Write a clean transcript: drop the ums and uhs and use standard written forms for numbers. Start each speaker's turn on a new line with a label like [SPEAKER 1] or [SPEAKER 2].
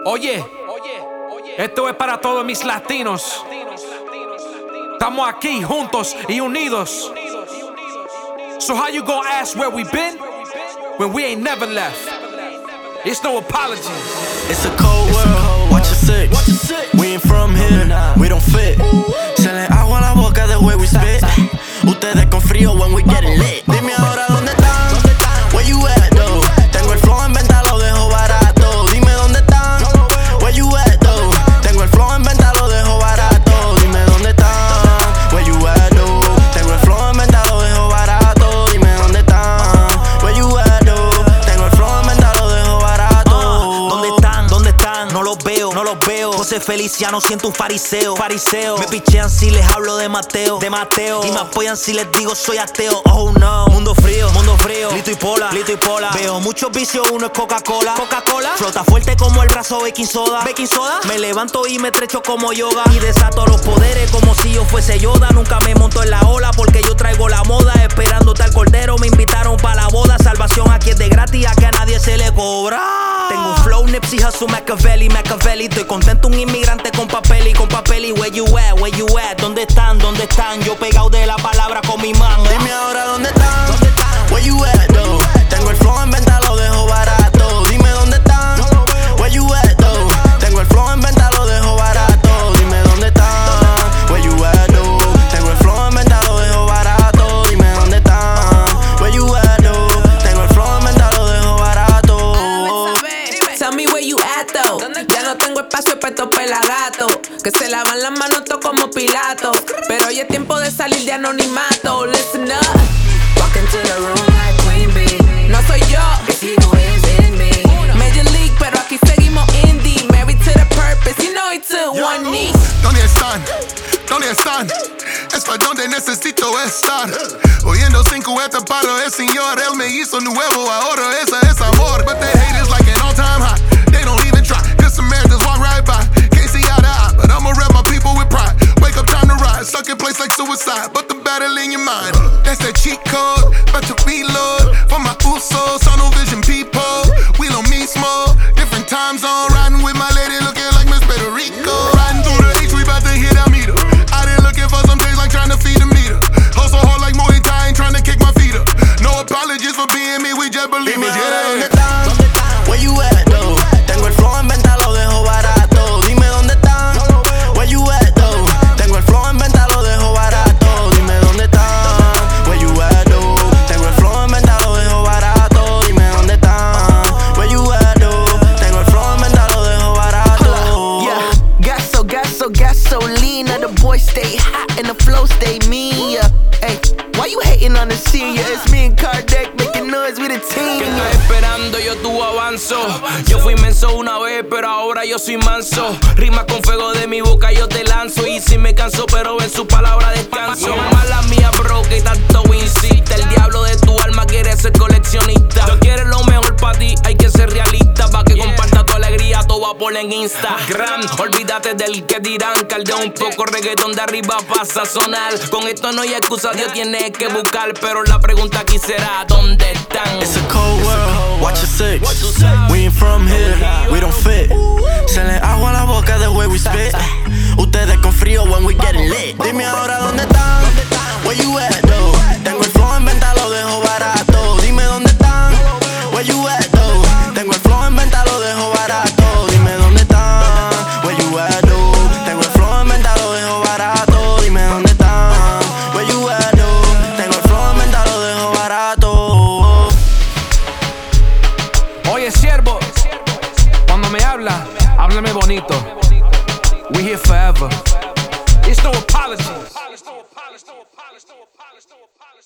[SPEAKER 1] Oye, esto es para todos mis latinos. Estamos aquí juntos y unidos. So how you gonna ask where we been when we ain't never left? It's no apology.
[SPEAKER 2] It's a cold world, watch your six. We ain't from here, we don't fit. Se le agua a la boca the way we spit. Ustedes con frío when we getting lit. Dime ahora dónde están, where you at though. Tengo el flow en venta, lo dejo barato. Dime dónde están, where you at though. Tengo el flow en venta, lo dejo barato. Dime dónde están, where you at though. Tengo el flow en venta, lo dejo barato. Dime dónde están, where you at though. Tengo el flow en venta, lo dejo barato.
[SPEAKER 3] ¿Dónde están? ¿Dónde están? No los veo, no los veo. José Feliciano, siento un fariseo. Me pichean si les hablo de Mateo. Y me apoyan si les digo soy ateo. Oh no, mundo frío. Lito y Pola. Veo muchos vicios, uno es Coca-Cola. Flota fuerte como el brazo baking soda. Me levanto y me estrecho como yoga. Y desato los poderes como si yo fuese Yoda. Nunca me monto en la ola porque yo traigo la moda. Esperándote al cordero, me invitaron pa' la boda. Salvación aquí es de gratis, a que a nadie se le cobra. Tengo un flow, Nipsey Hussle, Machiavelli. Estoy contento, un inmigrante con papel y where you at? ¿Dónde están? Yo pegado de la palabra con mi mano.
[SPEAKER 2] Dime ahora dónde están, where you at though. Tengo el flow en venta, lo dejo barato. Dime dónde están, where you at though. Tengo el flow en venta, lo dejo barato. Dime dónde están, where you at though. Tengo el flow en venta, lo dejo barato. Dime dónde están, where you at though. Tengo el flow en venta, lo dejo barato.
[SPEAKER 4] Tell me where you at though. Ya no tengo espacio para estos pelagatos que se lavan las manos todo como Pilato. Pero hoy es tiempo de salir de anonimato. Listen up.
[SPEAKER 5] Walk into the room like Queen Bee.
[SPEAKER 4] No soy yo,
[SPEAKER 5] It's he who is in me.
[SPEAKER 4] Major League, pero aquí seguimos indie. Married to the purpose, you know he took one knee.
[SPEAKER 6] ¿Dónde están? Es pa' donde necesito estar. Oyendo 5 este paro el señor. Él me hizo nuevo, ahora esa es amor. But the hate is like an all-time high. They don't even try, cause Samaritans walk right by. Can't see eye to eye, but I'ma rep my people with pride. Wake up, time to rise, stuck in place like suicide. But the battle in your mind, that's that cheat code. About to reload, for my usos, tunnel vision people. We don't meet small, different time zone. Riding with my lady, looking like Miss Puerto Rico. Riding through the H, we about to hit our meter. Out here looking for some things like trying to feed a meter. Hustle hard like Muay Thai, ain't trying to kick my feet up. No apologies for being me, we just believe it.
[SPEAKER 2] ¿Dónde están? Where you at though? Tengo el flow en venta, lo dejo barato. Dime dónde están, where you at though. Tengo el flow en venta, lo dejo barato. Dime dónde están, where you at though. Tengo el flow en venta, lo dejo barato. Dime dónde están, where you at though. Tengo el flow en venta, lo dejo barato.
[SPEAKER 3] Yeah, gasolina. The boys stay hot and the flow stay mean. Yeah. Hey, why you hating on the senior? It's me and Kardec making noise with a team.
[SPEAKER 1] Que estás esperando, yo tu avanzo. Yo fui menso una vez, pero ahora yo soy manso. Rimas con fuego de mi boca, yo te lanzo. Y si me canso, pero en su palabra descanso. Mala mía, bro, que tanto insiste. El diablo de tu alma quiere ser coleccionista. Tú quieres lo mejor para ti, hay que ser realista. Pa' que comparta tu alegría, todo va por en Instagram. Olvídate del que dirán. Caldea un poco reggaetón de arriba pasa a sonar. Con esto no hay excusa, Dios tiene que buscar. Pero la pregunta aquí será, ¿dónde están?
[SPEAKER 2] It's a cold world, watch your six. We ain't from here, we don't fit. Se le agua a la boca the way we spit. Ustedes con frío when we getting lit. Dime ahora dónde están, where you at though. Tengo el flow en venta, lo dejo barato. Dime dónde están, where you at though. Tengo el flow en venta, lo dejo barato. Dime dónde están, where you at though. Tengo el flow en venta, lo dejo barato. Dime dónde están, where you at though. Tengo el flow en venta, lo dejo barato.
[SPEAKER 1] Oye, siervo, cuando me habla, háblame bonito. We here forever. It's no apology.